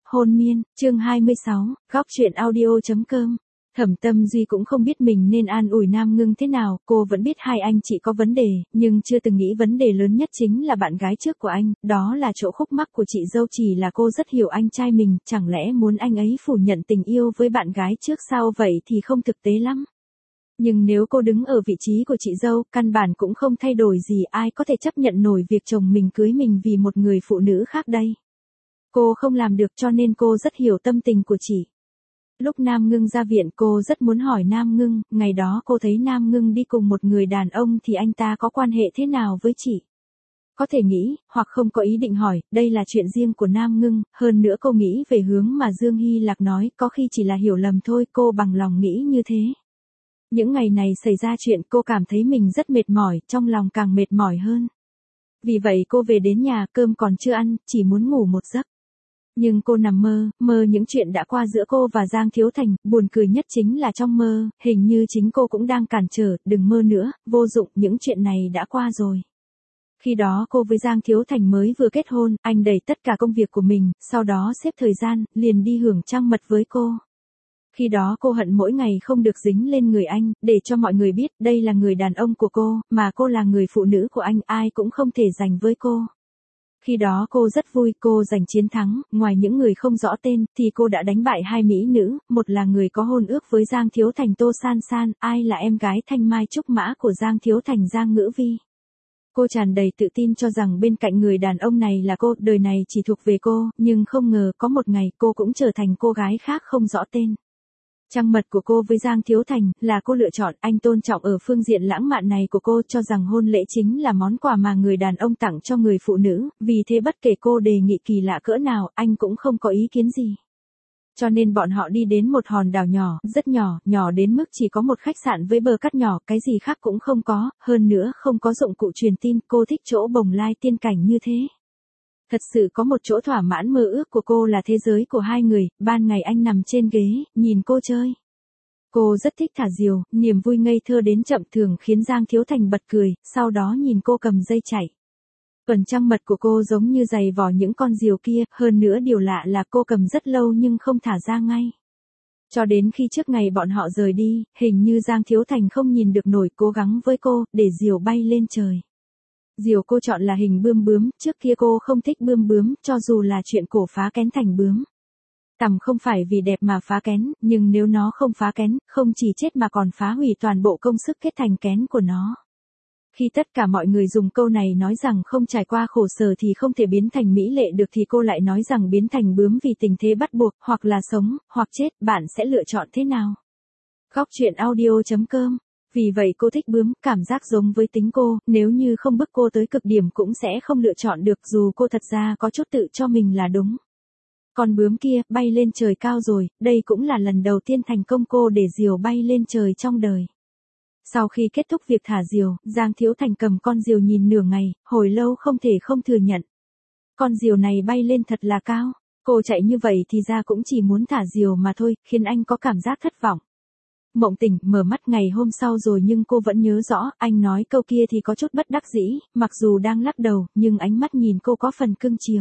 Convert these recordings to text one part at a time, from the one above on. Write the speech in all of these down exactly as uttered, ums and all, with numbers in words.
Hôn miên, chương hai mươi sáu, góc truyện audio.com. Thẩm Tâm Duy cũng không biết mình nên an ủi Nam Ngưng thế nào, cô vẫn biết hai anh chị có vấn đề, nhưng chưa từng nghĩ vấn đề lớn nhất chính là bạn gái trước của anh, đó là chỗ khúc mắc của chị dâu. Chỉ là cô rất hiểu anh trai mình, chẳng lẽ muốn anh ấy phủ nhận tình yêu với bạn gái trước sau vậy thì không thực tế lắm. Nhưng nếu cô đứng ở vị trí của chị dâu, căn bản cũng không thay đổi gì, ai có thể chấp nhận nổi việc chồng mình cưới mình vì một người phụ nữ khác đây. Cô không làm được, cho nên cô rất hiểu tâm tình của chị. Lúc Nam Ngưng ra viện, cô rất muốn hỏi Nam Ngưng, ngày đó cô thấy Nam Ngưng đi cùng một người đàn ông thì anh ta có quan hệ thế nào với chị? Có thể nghĩ, hoặc không có ý định hỏi, đây là chuyện riêng của Nam Ngưng, hơn nữa cô nghĩ về hướng mà Dương Hy Lạc nói, có khi chỉ là hiểu lầm thôi, cô bằng lòng nghĩ như thế. Những ngày này xảy ra chuyện, cô cảm thấy mình rất mệt mỏi, trong lòng càng mệt mỏi hơn. Vì vậy cô về đến nhà, cơm còn chưa ăn, chỉ muốn ngủ một giấc. Nhưng cô nằm mơ, mơ những chuyện đã qua giữa cô và Giang Thiếu Thành, buồn cười nhất chính là trong mơ, hình như chính cô cũng đang cản trở, đừng mơ nữa, vô dụng, những chuyện này đã qua rồi. Khi đó cô với Giang Thiếu Thành mới vừa kết hôn, anh đẩy tất cả công việc của mình, sau đó xếp thời gian, liền đi hưởng trăng mật với cô. Khi đó cô hận mỗi ngày không được dính lên người anh, để cho mọi người biết đây là người đàn ông của cô, mà cô là người phụ nữ của anh, ai cũng không thể giành với cô. Khi đó cô rất vui, cô giành chiến thắng, ngoài những người không rõ tên, thì cô đã đánh bại hai mỹ nữ, một là người có hôn ước với Giang Thiếu Thành Tô San San, ai là em gái thanh mai trúc mã của Giang Thiếu Thành Giang Ngữ Vi. Cô tràn đầy tự tin cho rằng bên cạnh người đàn ông này là cô, đời này chỉ thuộc về cô, nhưng không ngờ có một ngày cô cũng trở thành cô gái khác không rõ tên. Trăng mật của cô với Giang Thiếu Thành là cô lựa chọn, anh tôn trọng ở phương diện lãng mạn này của cô, cho rằng hôn lễ chính là món quà mà người đàn ông tặng cho người phụ nữ, vì thế bất kể cô đề nghị kỳ lạ cỡ nào, anh cũng không có ý kiến gì. Cho nên bọn họ đi đến một hòn đảo nhỏ, rất nhỏ, nhỏ đến mức chỉ có một khách sạn với bờ cát nhỏ, cái gì khác cũng không có, hơn nữa không có dụng cụ truyền tin, cô thích chỗ bồng lai tiên cảnh như thế. Thật sự có một chỗ thỏa mãn mơ ước của cô là thế giới của hai người, ban ngày anh nằm trên ghế, nhìn cô chơi. Cô rất thích thả diều, niềm vui ngây thơ đến chậm thường khiến Giang Thiếu Thành bật cười, sau đó nhìn cô cầm dây chạy. Tuần trăng mật của cô giống như giày vò những con diều kia, hơn nữa điều lạ là cô cầm rất lâu nhưng không thả ra ngay. Cho đến khi trước ngày bọn họ rời đi, hình như Giang Thiếu Thành không nhìn được nổi, cố gắng với cô, để diều bay lên trời. Diều cô chọn là hình bươm bướm, trước kia cô không thích bươm bướm, cho dù là chuyện cổ phá kén thành bướm. Tằm không phải vì đẹp mà phá kén, nhưng nếu nó không phá kén, không chỉ chết mà còn phá hủy toàn bộ công sức kết thành kén của nó. Khi tất cả mọi người dùng câu này nói rằng không trải qua khổ sở thì không thể biến thành mỹ lệ được, thì cô lại nói rằng biến thành bướm vì tình thế bắt buộc, hoặc là sống, hoặc chết, bạn sẽ lựa chọn thế nào? Góc truyện audio.com. Vì vậy cô thích bướm, cảm giác giống với tính cô, nếu như không bức cô tới cực điểm cũng sẽ không lựa chọn được, dù cô thật ra có chút tự cho mình là đúng. Con bướm kia, bay lên trời cao rồi, đây cũng là lần đầu tiên thành công cô để diều bay lên trời trong đời. Sau khi kết thúc việc thả diều, Giang Thiếu Thành cầm con diều nhìn nửa ngày, hồi lâu không thể không thừa nhận. Con diều này bay lên thật là cao, cô chạy như vậy thì ra cũng chỉ muốn thả diều mà thôi, khiến anh có cảm giác thất vọng. Mộng tỉnh, mở mắt ngày hôm sau rồi nhưng cô vẫn nhớ rõ, anh nói câu kia thì có chút bất đắc dĩ, mặc dù đang lắc đầu, nhưng ánh mắt nhìn cô có phần cưng chiều.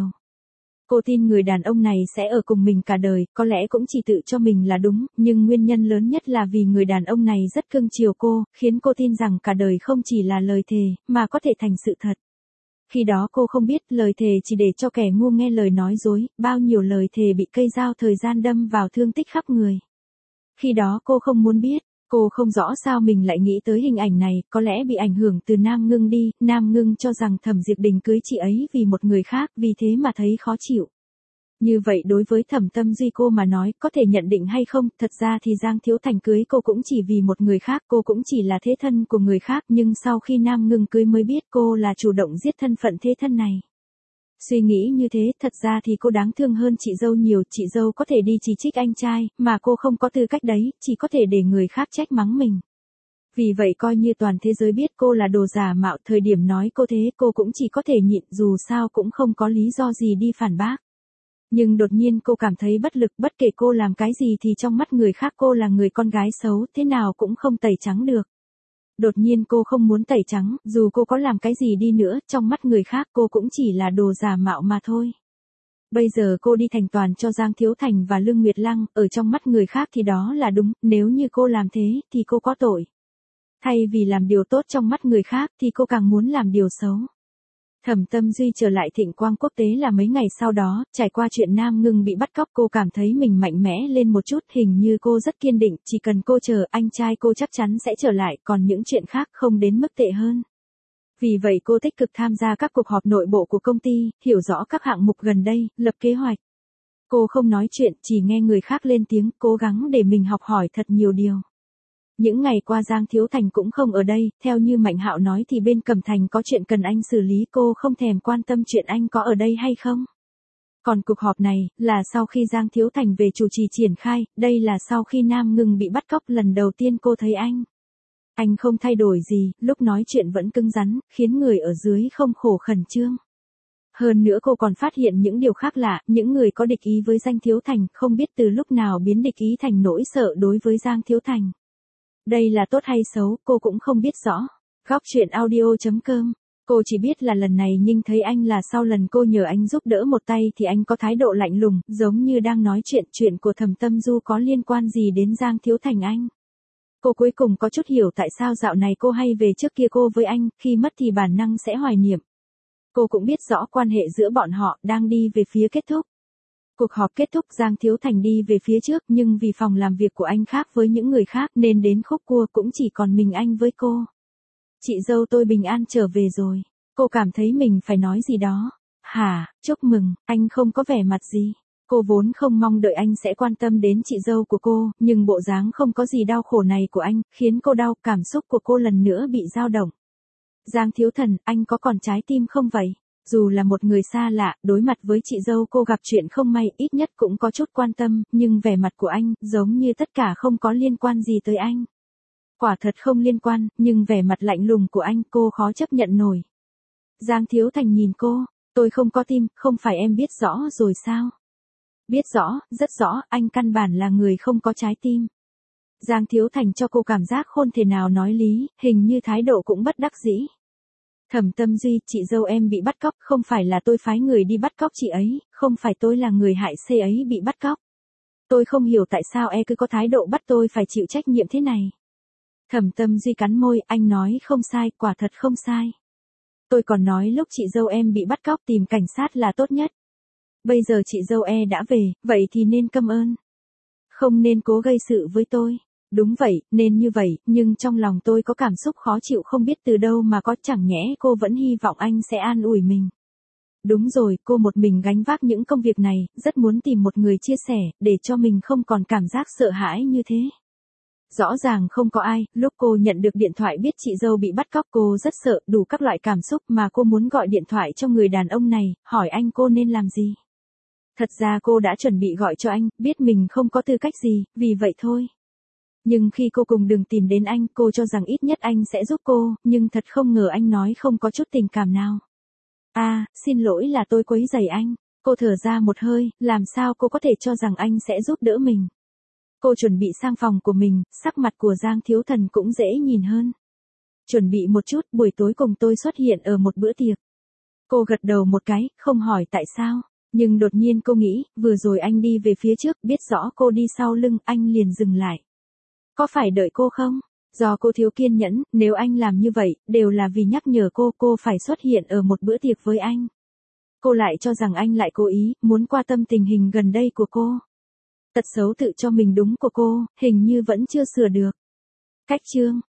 Cô tin người đàn ông này sẽ ở cùng mình cả đời, có lẽ cũng chỉ tự cho mình là đúng, nhưng nguyên nhân lớn nhất là vì người đàn ông này rất cưng chiều cô, khiến cô tin rằng cả đời không chỉ là lời thề, mà có thể thành sự thật. Khi đó cô không biết lời thề chỉ để cho kẻ ngu nghe lời nói dối, bao nhiêu lời thề bị cây dao thời gian đâm vào thương tích khắp người. Khi đó cô không muốn biết, cô không rõ sao mình lại nghĩ tới hình ảnh này, có lẽ bị ảnh hưởng từ Nam Ngưng đi, Nam Ngưng cho rằng Thẩm Diệp Đình cưới chị ấy vì một người khác, vì thế mà thấy khó chịu. Như vậy đối với Thẩm Tâm Duy cô mà nói, có thể nhận định hay không, thật ra thì Giang Thiếu Thành cưới cô cũng chỉ vì một người khác, cô cũng chỉ là thế thân của người khác, nhưng sau khi Nam Ngưng cưới mới biết cô là chủ động giết thân phận thế thân này. Suy nghĩ như thế, thật ra thì cô đáng thương hơn chị dâu nhiều, chị dâu có thể đi chỉ trích anh trai, mà cô không có tư cách đấy, chỉ có thể để người khác trách mắng mình. Vì vậy coi như toàn thế giới biết cô là đồ giả mạo, thời điểm nói cô thế cô cũng chỉ có thể nhịn, dù sao cũng không có lý do gì đi phản bác. Nhưng đột nhiên cô cảm thấy bất lực, bất kể cô làm cái gì thì trong mắt người khác cô là người con gái xấu, thế nào cũng không tẩy trắng được. Đột nhiên cô không muốn tẩy trắng, dù cô có làm cái gì đi nữa, trong mắt người khác cô cũng chỉ là đồ giả mạo mà thôi. Bây giờ cô đi thành toàn cho Giang Thiếu Thành và Lương Nguyệt Lăng, ở trong mắt người khác thì đó là đúng, nếu như cô làm thế, thì cô có tội. Thay vì làm điều tốt trong mắt người khác, thì cô càng muốn làm điều xấu. Thẩm Tâm Duy trở lại Thịnh Quang Quốc tế là mấy ngày sau đó, trải qua chuyện Nam Ngưng bị bắt cóc cô cảm thấy mình mạnh mẽ lên một chút, hình như cô rất kiên định, chỉ cần cô chờ, anh trai cô chắc chắn sẽ trở lại, còn những chuyện khác không đến mức tệ hơn. Vì vậy cô tích cực tham gia các cuộc họp nội bộ của công ty, hiểu rõ các hạng mục gần đây, lập kế hoạch. Cô không nói chuyện, chỉ nghe người khác lên tiếng, cố gắng để mình học hỏi thật nhiều điều. Những ngày qua Giang Thiếu Thành cũng không ở đây, theo như Mạnh Hạo nói thì bên Cẩm Thành có chuyện cần anh xử lý, cô không thèm quan tâm chuyện anh có ở đây hay không. Còn cuộc họp này, là sau khi Giang Thiếu Thành về chủ trì triển khai, đây là sau khi Nam Ngưng bị bắt cóc lần đầu tiên cô thấy anh. Anh không thay đổi gì, lúc nói chuyện vẫn cứng rắn, khiến người ở dưới không khổ khẩn trương. Hơn nữa cô còn phát hiện những điều khác lạ, những người có địch ý với Giang Thiếu Thành không biết từ lúc nào biến địch ý thành nỗi sợ đối với Giang Thiếu Thành. Đây là tốt hay xấu, cô cũng không biết rõ. Góc truyện audio chấm com. Cô chỉ biết là lần này Ninh thấy anh là sau lần cô nhờ anh giúp đỡ một tay thì anh có thái độ lạnh lùng, giống như đang nói chuyện chuyện của Thẩm Tâm Du có liên quan gì đến Giang Thiếu Thành anh. Cô cuối cùng có chút hiểu tại sao dạo này cô hay về trước kia cô với anh, khi mất thì bản năng sẽ hoài niệm. Cô cũng biết rõ quan hệ giữa bọn họ đang đi về phía kết thúc. Cuộc họp kết thúc Giang Thiếu Thành đi về phía trước nhưng vì phòng làm việc của anh khác với những người khác nên đến khúc cua cũng chỉ còn mình anh với cô. Chị dâu tôi bình an trở về rồi. Cô cảm thấy mình phải nói gì đó. Hả, chúc mừng, anh không có vẻ mặt gì. Cô vốn không mong đợi anh sẽ quan tâm đến chị dâu của cô, nhưng bộ dáng không có gì đau khổ này của anh, khiến cô đau, cảm xúc của cô lần nữa bị dao động. Giang Thiếu Thần, anh có còn trái tim không vậy? Dù là một người xa lạ, đối mặt với chị dâu cô gặp chuyện không may, ít nhất cũng có chút quan tâm, nhưng vẻ mặt của anh, giống như tất cả không có liên quan gì tới anh. Quả thật không liên quan, nhưng vẻ mặt lạnh lùng của anh cô khó chấp nhận nổi. Giang Thiếu Thành nhìn cô, tôi không có tim, không phải em biết rõ rồi sao? Biết rõ, rất rõ, anh căn bản là người không có trái tim. Giang Thiếu Thành cho cô cảm giác không thể nào nói lý, hình như thái độ cũng bất đắc dĩ. Thẩm Tâm Duy, chị dâu em bị bắt cóc, không phải là tôi phái người đi bắt cóc chị ấy, không phải tôi là người hại C ấy bị bắt cóc. Tôi không hiểu tại sao e cứ có thái độ bắt tôi phải chịu trách nhiệm thế này. Thẩm Tâm Duy cắn môi, anh nói không sai, quả thật không sai. Tôi còn nói lúc chị dâu em bị bắt cóc tìm cảnh sát là tốt nhất. Bây giờ chị dâu e đã về, vậy thì nên căm ơn. Không nên cố gây sự với tôi. Đúng vậy, nên như vậy, nhưng trong lòng tôi có cảm xúc khó chịu không biết từ đâu mà có, chẳng nhẽ cô vẫn hy vọng anh sẽ an ủi mình. Đúng rồi, cô một mình gánh vác những công việc này, rất muốn tìm một người chia sẻ, để cho mình không còn cảm giác sợ hãi như thế. Rõ ràng không có ai, lúc cô nhận được điện thoại biết chị dâu bị bắt cóc cô rất sợ, đủ các loại cảm xúc mà cô muốn gọi điện thoại cho người đàn ông này, hỏi anh cô nên làm gì. Thật ra cô đã chuẩn bị gọi cho anh, biết mình không có tư cách gì, vì vậy thôi. Nhưng khi cô cùng đường tìm đến anh, cô cho rằng ít nhất anh sẽ giúp cô, nhưng thật không ngờ anh nói không có chút tình cảm nào. À, xin lỗi là tôi quấy rầy anh. Cô thở ra một hơi, làm sao cô có thể cho rằng anh sẽ giúp đỡ mình. Cô chuẩn bị sang phòng của mình, sắc mặt của Giang Thiếu Thần cũng dễ nhìn hơn. Chuẩn bị một chút, buổi tối cùng tôi xuất hiện ở một bữa tiệc. Cô gật đầu một cái, không hỏi tại sao. Nhưng đột nhiên cô nghĩ, vừa rồi anh đi về phía trước, biết rõ cô đi sau lưng, anh liền dừng lại. Có phải đợi cô không? Do cô thiếu kiên nhẫn, nếu anh làm như vậy, đều là vì nhắc nhở cô, cô phải xuất hiện ở một bữa tiệc với anh. Cô lại cho rằng anh lại cố ý, muốn qua tâm tình hình gần đây của cô. Tật xấu tự cho mình đúng của cô, hình như vẫn chưa sửa được. Cách chương.